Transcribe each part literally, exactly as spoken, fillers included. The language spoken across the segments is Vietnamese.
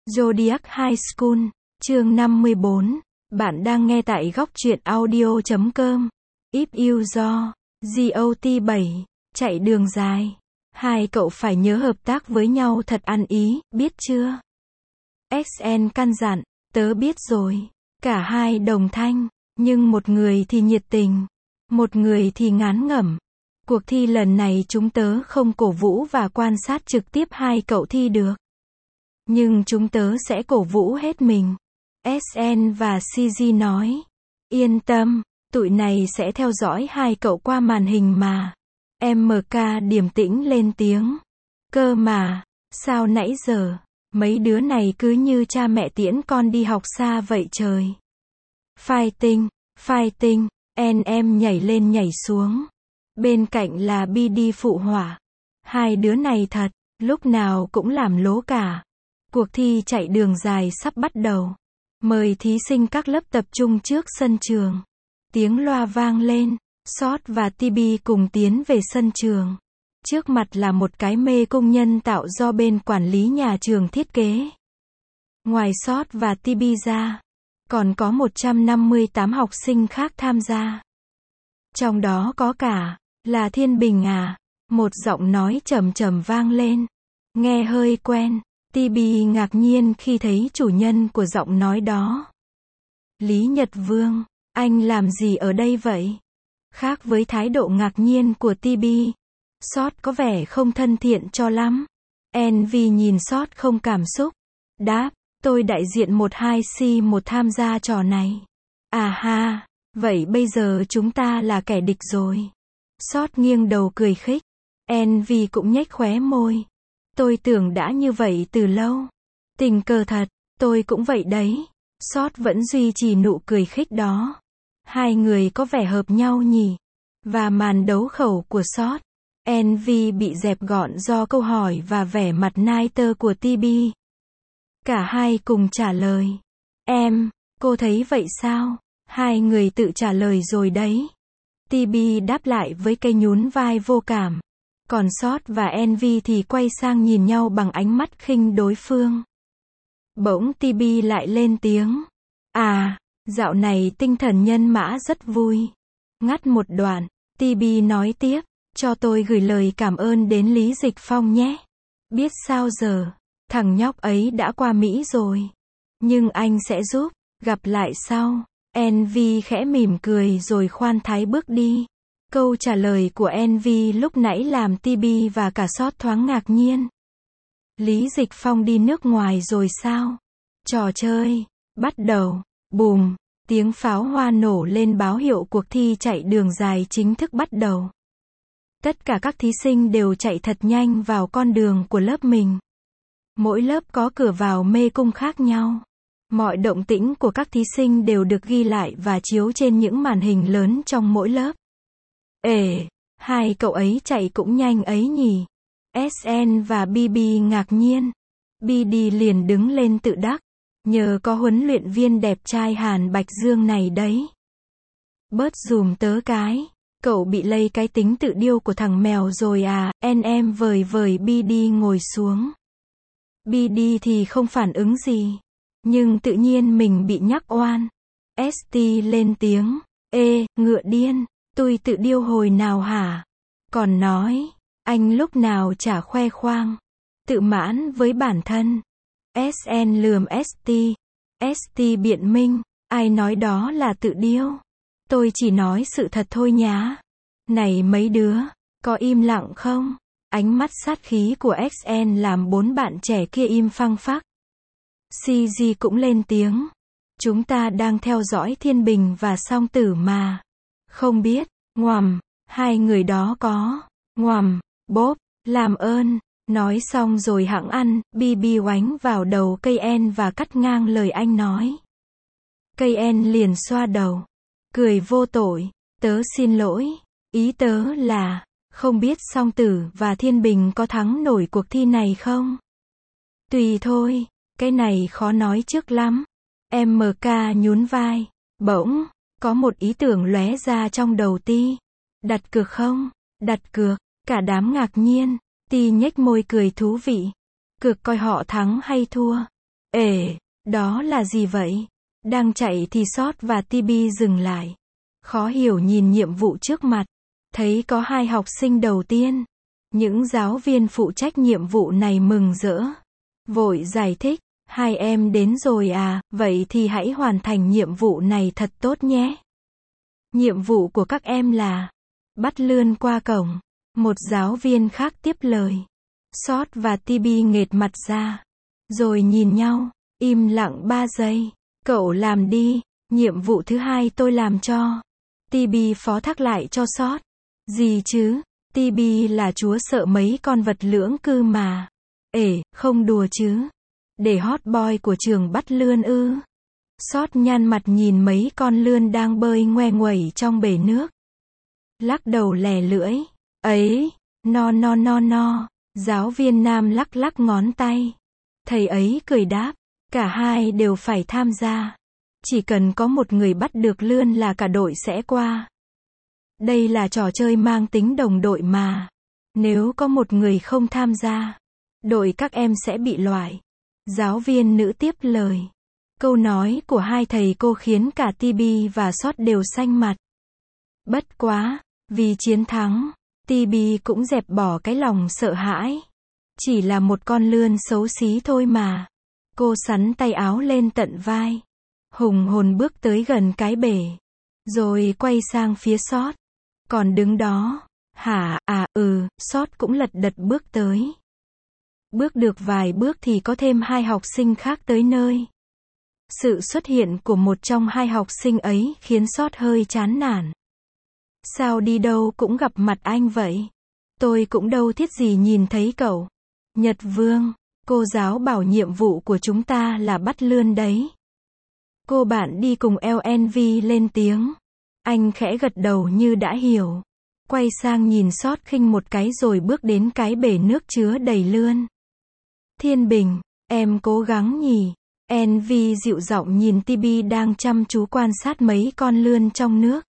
Zodiac High School, chương năm mươi bốn. Bạn đang nghe tại góc truyện audio chấm com. If you do, giê o tê bảy, chạy đường dài. Hai cậu phải nhớ hợp tác với nhau thật ăn ý, biết chưa? ét en căn dặn, tớ biết rồi. Cả hai đồng thanh, nhưng một người thì nhiệt tình, một người thì ngán ngẩm. Cuộc thi lần này chúng tớ không cổ vũ và quan sát trực tiếp hai cậu thi được. Nhưng chúng tớ sẽ cổ vũ hết mình. ét en và xê giê nói. Yên tâm, tụi này sẽ theo dõi hai cậu qua màn hình mà. em ca điềm tĩnh lên tiếng. Cơ mà, sao nãy giờ, mấy đứa này cứ như cha mẹ tiễn con đi học xa vậy trời. Fighting, fighting, en em nhảy lên nhảy xuống. Bên cạnh là bê đê phụ họa. Hai đứa này thật, lúc nào cũng làm lố cả. Cuộc thi chạy đường dài sắp bắt đầu. Mời thí sinh các lớp tập trung trước sân trường. Tiếng loa vang lên, Sót và tê bê cùng tiến về sân trường. Trước mặt là một cái mê cung nhân tạo do bên quản lý nhà trường thiết kế. Ngoài Sót và tê bê ra, còn có một trăm năm mươi tám học sinh khác tham gia. Trong đó có cả, là Thiên Bình à? Một giọng nói trầm trầm vang lên. Nghe hơi quen. tê bê ngạc nhiên khi thấy chủ nhân của giọng nói đó. Lý Nhật Vương, anh làm gì ở đây vậy? Khác với thái độ ngạc nhiên của tê bê, Sót có vẻ không thân thiện cho lắm. en vê nhìn Sót không cảm xúc. Đáp, tôi đại diện một hai xê một tham gia trò này. À ha, vậy bây giờ chúng ta là kẻ địch rồi. Sót nghiêng đầu cười khích. en vê cũng nhếch khóe môi. Tôi tưởng đã như vậy từ lâu. Tình cờ thật, tôi cũng vậy đấy. Sót vẫn duy trì nụ cười khích đó. Hai người có vẻ hợp nhau nhỉ? Và màn đấu khẩu của Sót, en vê bị dẹp gọn do câu hỏi và vẻ mặt nai tơ của tê bê. Cả hai cùng trả lời. Em, cô thấy vậy sao? Hai người tự trả lời rồi đấy. tê bê đáp lại với cái nhún vai vô cảm. Còn Sót và en vê thì quay sang nhìn nhau bằng ánh mắt khinh đối phương. Bỗng tê bê lại lên tiếng. À, dạo này tinh thần nhân mã rất vui. Ngắt một đoạn, tê bê nói tiếp. Cho tôi gửi lời cảm ơn đến Lý Dịch Phong nhé. Biết sao giờ, thằng nhóc ấy đã qua Mỹ rồi. Nhưng anh sẽ giúp, gặp lại sau. en vê khẽ mỉm cười rồi khoan thái bước đi. Câu trả lời của en vê lúc nãy làm tê bê và cả Sót thoáng ngạc nhiên. Lý Dịch Phong đi nước ngoài rồi sao? Trò chơi bắt đầu. Bùm, tiếng pháo hoa nổ lên báo hiệu cuộc thi chạy đường dài chính thức bắt đầu. Tất cả các thí sinh đều chạy thật nhanh vào con đường của lớp mình. Mỗi lớp có cửa vào mê cung khác nhau. Mọi động tĩnh của các thí sinh đều được ghi lại và chiếu trên những màn hình lớn trong mỗi lớp. Ê, hai cậu ấy chạy cũng nhanh ấy nhỉ? ét en và bê bê ngạc nhiên. bê đê liền đứng lên tự đắc. Nhờ có huấn luyện viên đẹp trai Hàn Bạch Dương này đấy. Bớt dùm tớ cái. Cậu bị lây cái tính tự điêu của thằng mèo rồi à? En em vời vời bê đê ngồi xuống. bê đê thì không phản ứng gì. Nhưng tự nhiên mình bị nhắc oan. ét tê lên tiếng. Ê, ngựa điên. Tôi tự điêu hồi nào hả? Còn nói, anh lúc nào chả khoe khoang. Tự mãn với bản thân. ét en lườm ét tê. ét tê biện minh. Ai nói đó là tự điêu? Tôi chỉ nói sự thật thôi nhá. Này mấy đứa, có im lặng không? Ánh mắt sát khí của ét en làm bốn bạn trẻ kia im phăng phắc. xê giê cũng lên tiếng. Chúng ta đang theo dõi Thiên Bình và Song Tử mà. Không biết, ngoằm, hai người đó có, ngoằm, bốp, làm ơn. Nói xong rồi hẵng ăn, bê bê oánh vào đầu cây en và cắt ngang lời anh nói. Cây en liền xoa đầu. Cười vô tội. Tớ xin lỗi. Ý tớ là, không biết Song Tử và Thiên Bình có thắng nổi cuộc thi này không? Tùy thôi, cái này khó nói trước lắm. em ca nhún vai. Bỗng, có một ý tưởng lóe ra trong đầu Ti. Đặt cược không? Đặt cược. Cả đám ngạc nhiên. Ti nhếch môi cười thú vị. Cược coi họ thắng hay thua. Ể, đó là gì vậy? Đang chạy thì Sót và Tibi dừng lại. Khó hiểu nhìn nhiệm vụ trước mặt. Thấy có hai học sinh đầu tiên. Những giáo viên phụ trách nhiệm vụ này mừng rỡ. Vội giải thích, hai em đến rồi à, vậy thì hãy hoàn thành nhiệm vụ này thật tốt nhé. Nhiệm vụ của các em là bắt lươn qua cổng. Một giáo viên khác tiếp lời. Sót và Tibi nghệt mặt ra. Rồi nhìn nhau, im lặng ba giây. Cậu làm đi, nhiệm vụ thứ hai tôi làm cho. Tibi phó thác lại cho Sót. Gì chứ, Tibi là chúa sợ mấy con vật lưỡng cư mà. Ể, không đùa chứ. Để hot boy của trường bắt lươn ư. Sót nhăn mặt nhìn mấy con lươn đang bơi ngoe nguẩy trong bể nước. Lắc đầu lè lưỡi. Ấy, no no no no. Giáo viên nam lắc lắc ngón tay. Thầy ấy cười đáp. Cả hai đều phải tham gia. Chỉ cần có một người bắt được lươn là cả đội sẽ qua. Đây là trò chơi mang tính đồng đội mà. Nếu có một người không tham gia, đội các em sẽ bị loại. Giáo viên nữ tiếp lời. Câu nói của hai thầy cô khiến cả Tibi và Sót đều xanh mặt. Bất quá, vì chiến thắng, Tibi cũng dẹp bỏ cái lòng sợ hãi. Chỉ là một con lươn xấu xí thôi mà. Cô xắn tay áo lên tận vai. Hùng hồn bước tới gần cái bể. Rồi quay sang phía Sót. Còn đứng đó. Hả, à, ừ, Sót cũng lật đật bước tới. Bước được vài bước thì có thêm hai học sinh khác tới nơi. Sự xuất hiện của một trong hai học sinh ấy khiến Sót hơi chán nản. Sao đi đâu cũng gặp mặt anh vậy? Tôi cũng đâu thiết gì nhìn thấy cậu. Nhật Vương, cô giáo bảo nhiệm vụ của chúng ta là bắt lươn đấy. Cô bạn đi cùng lờ en vê lên tiếng. Anh khẽ gật đầu như đã hiểu. Quay sang nhìn Sót khinh một cái rồi bước đến cái bể nước chứa đầy lươn. Thiên Bình, em cố gắng nhỉ. en vê dịu giọng nhìn Tibi đang chăm chú quan sát mấy con lươn trong nước.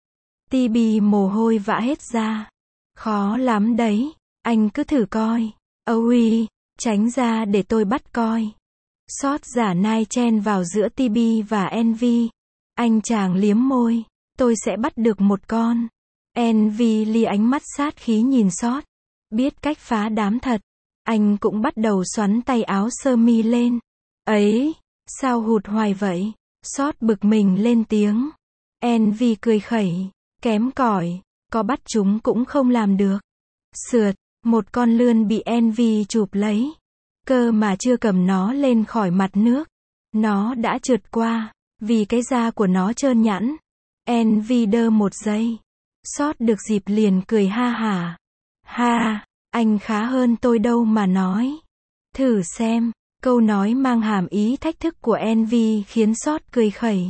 Tibi mồ hôi vã hết ra. Khó lắm đấy, anh cứ thử coi. Ôi, tránh ra để tôi bắt coi. Sót giả nai chen vào giữa Tibi và en vê. Anh chàng liếm môi. Tôi sẽ bắt được một con. en vê lia ánh mắt sát khí nhìn Sót. Biết cách phá đám thật. Anh cũng bắt đầu xoắn tay áo sơ mi lên. Ấy, sao hụt hoài vậy? Sót bực mình lên tiếng. en vê cười khẩy. Kém cỏi, có bắt chúng cũng không làm được. Sượt, một con lươn bị en vê chụp lấy. Cơ mà chưa cầm nó lên khỏi mặt nước. Nó đã trượt qua, vì cái da của nó trơn nhẵn. en vê đơ một giây. Sót được dịp liền cười ha hả. Ha, anh khá hơn tôi đâu mà nói. Thử xem, câu nói mang hàm ý thách thức của en vê khiến Sót cười khẩy.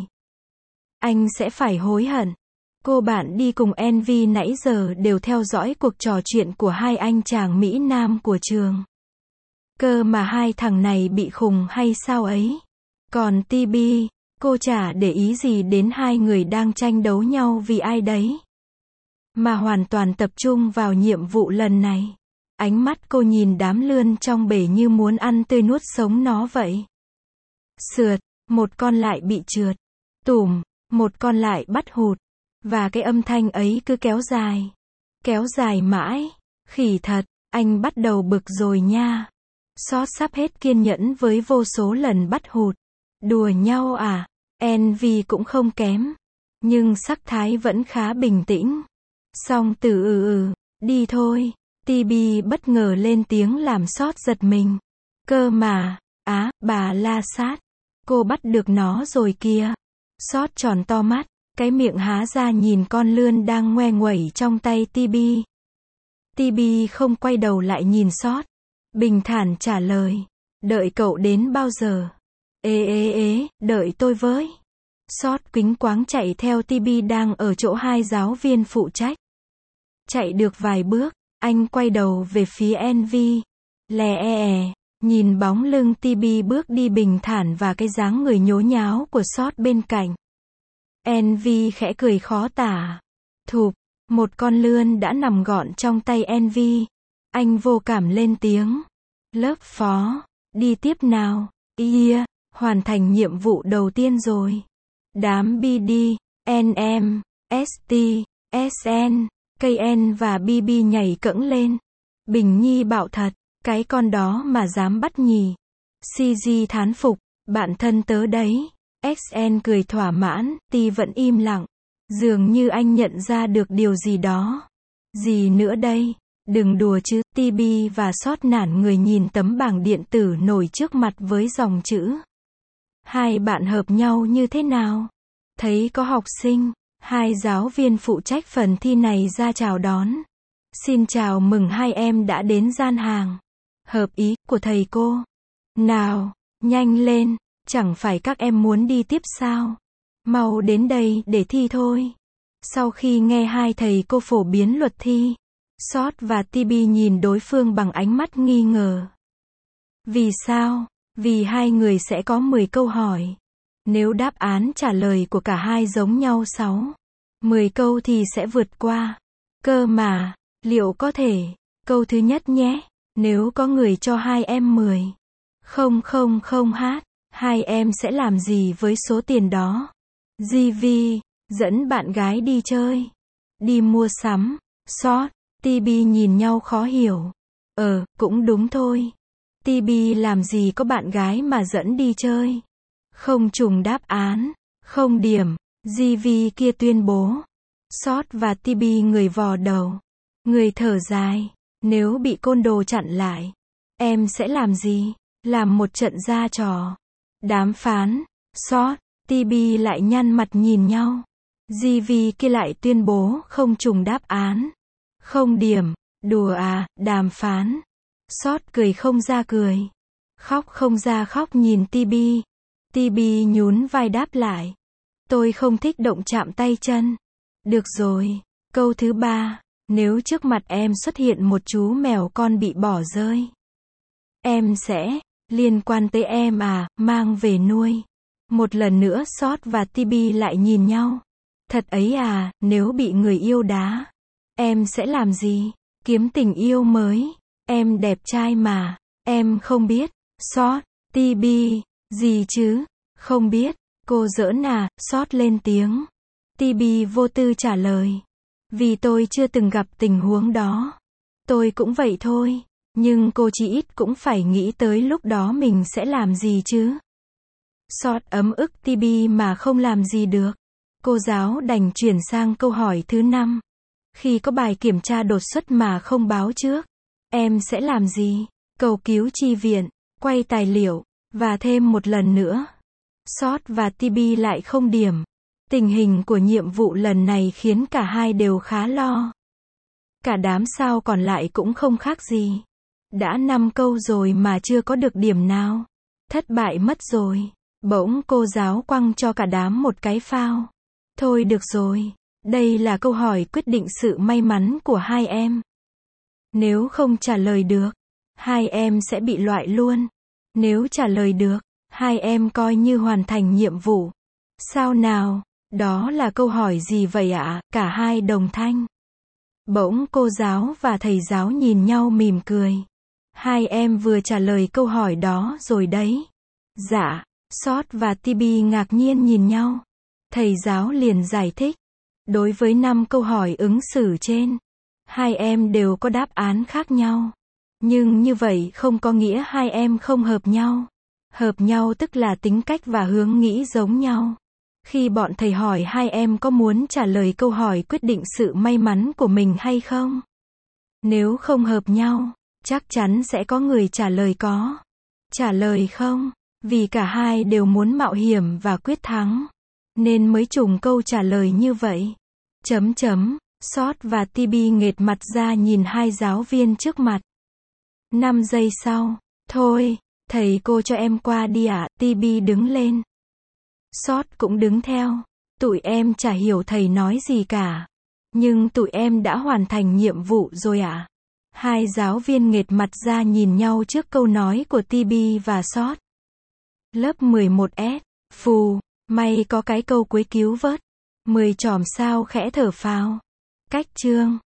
Anh sẽ phải hối hận. Cô bạn đi cùng en vê nãy giờ đều theo dõi cuộc trò chuyện của hai anh chàng Mỹ Nam của trường. Cơ mà hai thằng này bị khùng hay sao ấy? Còn Tibi, cô chả để ý gì đến hai người đang tranh đấu nhau vì ai đấy. Mà hoàn toàn tập trung vào nhiệm vụ lần này. Ánh mắt cô nhìn đám lươn trong bể như muốn ăn tươi nuốt sống nó vậy. Sượt, một con lại bị trượt. Tủm, một con lại bắt hụt. Và cái âm thanh ấy cứ kéo dài. Kéo dài mãi. Khỉ thật, anh bắt đầu bực rồi nha. Sót sắp hết kiên nhẫn với vô số lần bắt hụt. Đùa nhau à? en vê cũng không kém. Nhưng sắc thái vẫn khá bình tĩnh. Xong từ ừ ừ, đi thôi. Tibi bất ngờ lên tiếng làm Sót giật mình. Cơ mà, á, bà La Sát. Cô bắt được nó rồi kìa. Sót tròn to mắt. Cái miệng há ra nhìn con lươn đang ngoe nguẩy trong tay Tibi. Tibi không quay đầu lại nhìn Sót. Bình thản trả lời. Đợi cậu đến bao giờ? Ê ê ê, đợi tôi với. Sót kính quáng chạy theo Tibi đang ở chỗ hai giáo viên phụ trách. Chạy được vài bước, anh quay đầu về phía en vê. Lè e e, nhìn bóng lưng Tibi bước đi bình thản và cái dáng người nhố nháo của Sót bên cạnh. en vê khẽ cười khó tả. Thụp, một con lươn đã nằm gọn trong tay en vê. Anh vô cảm lên tiếng. Lớp phó, đi tiếp nào. Yeah, hoàn thành nhiệm vụ đầu tiên rồi. Đám bê đê, en em, ét tê, ét en, ca en và bê bê nhảy cẫng lên. Bình Nhi bảo thật, cái con đó mà dám bắt nhì. xê giê thán phục, bạn thân tớ đấy. ét en cười thỏa mãn, T vẫn im lặng. Dường như anh nhận ra được điều gì đó. Gì nữa đây? Đừng đùa chứ, tê bê và Sót nản người nhìn tấm bảng điện tử nổi trước mặt với dòng chữ. Hai bạn hợp nhau như thế nào? Thấy có học sinh, hai giáo viên phụ trách phần thi này ra chào đón. Xin chào mừng hai em đã đến gian hàng. Hợp ý của thầy cô. Nào, nhanh lên, chẳng phải các em muốn đi tiếp sao? Mau đến đây để thi thôi. Sau khi nghe hai thầy cô phổ biến luật thi, Sót và tê bê nhìn đối phương bằng ánh mắt nghi ngờ. Vì sao? Vì hai người sẽ có mười câu hỏi. Nếu đáp án trả lời của cả hai giống nhau sáu, mười câu thì sẽ vượt qua. Cơ mà, liệu có thể? Câu thứ nhất nhé. Nếu có người cho hai em mười không không không hát, hai em sẽ làm gì với số tiền đó? giê vê, dẫn bạn gái đi chơi, đi mua sắm. Sót, tê bê nhìn nhau khó hiểu. Ờ, cũng đúng thôi. tê bê làm gì có bạn gái mà dẫn đi chơi? Không trùng đáp án, không điểm. giê vê kia tuyên bố. Sót và tê bê người vò đầu, người thở dài. Nếu bị côn đồ chặn lại, em sẽ làm gì? Làm một trận ra trò. Đàm phán. Sót, tê bê lại nhăn mặt nhìn nhau. giê vê kia lại tuyên bố không trùng đáp án. Không điểm. Đùa à, đàm phán. Sót cười không ra cười. Khóc không ra khóc nhìn tê bê. tê bê nhún vai đáp lại. Tôi không thích động chạm tay chân. Được rồi. Câu thứ ba. Nếu trước mặt em xuất hiện một chú mèo con bị bỏ rơi, em sẽ, liên quan tới em à, mang về nuôi. Một lần nữa Sót và tê bê lại nhìn nhau. Thật ấy à, nếu bị người yêu đá, em sẽ làm gì? Kiếm tình yêu mới. Em đẹp trai mà. Em không biết. Sót, tê bê, gì chứ? Không biết. Cô giỡn à? Sót lên tiếng. tê bê vô tư trả lời. Vì tôi chưa từng gặp tình huống đó. Tôi cũng vậy thôi. Nhưng cô chỉ ít cũng phải nghĩ tới lúc đó mình sẽ làm gì chứ. Sót ấm ức tê bê mà không làm gì được. Cô giáo đành chuyển sang câu hỏi thứ năm. Khi có bài kiểm tra đột xuất mà không báo trước, em sẽ làm gì? Cầu cứu chi viện, quay tài liệu, và thêm một lần nữa. Sót và tê bê lại không điểm. Tình hình của nhiệm vụ lần này khiến cả hai đều khá lo. Cả đám sao còn lại cũng không khác gì. Đã năm câu rồi mà chưa có được điểm nào. Thất bại mất rồi. Bỗng cô giáo quăng cho cả đám một cái phao. Thôi được rồi. Đây là câu hỏi quyết định sự may mắn của hai em. Nếu không trả lời được, hai em sẽ bị loại luôn. Nếu trả lời được, hai em coi như hoàn thành nhiệm vụ. Sao nào? Đó là câu hỏi gì vậy ạ? Cả hai đồng thanh. Bỗng cô giáo và thầy giáo nhìn nhau mỉm cười. Hai em vừa trả lời câu hỏi đó rồi đấy. Dạ. Sót và tê bê ngạc nhiên nhìn nhau. Thầy giáo liền giải thích. Đối với năm câu hỏi ứng xử trên, hai em đều có đáp án khác nhau. Nhưng như vậy không có nghĩa hai em không hợp nhau. Hợp nhau tức là tính cách và hướng nghĩ giống nhau. Khi bọn thầy hỏi hai em có muốn trả lời câu hỏi quyết định sự may mắn của mình hay không? Nếu không hợp nhau, chắc chắn sẽ có người trả lời có. Trả lời không, vì cả hai đều muốn mạo hiểm và quyết thắng. Nên mới trùng câu trả lời như vậy. Chấm chấm, Sót và tê bê nghệt mặt ra nhìn hai giáo viên trước mặt. năm giây sau, thôi, thầy cô cho em qua đi ạ, à? tê bê đứng lên. Sót cũng đứng theo. Tụi em chả hiểu thầy nói gì cả. Nhưng tụi em đã hoàn thành nhiệm vụ rồi ạ. À? Hai giáo viên nghệt mặt ra nhìn nhau trước câu nói của tê bê và Sót. Lớp mười một S. Phù, may có cái câu cuối cứu vớt. Mười chòm sao khẽ thở phào. Cách chương.